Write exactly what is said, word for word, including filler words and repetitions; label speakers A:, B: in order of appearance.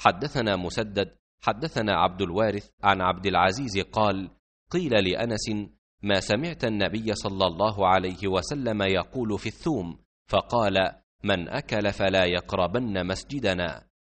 A: حدثنا مسدد حدثنا عبد الوارث عن عبد العزيز قال: قيل لأنس: ما سمعت النبي صلى الله عليه وسلم يقول في الثوم؟ فقال: من أكل فلا يقربن مسجدنا.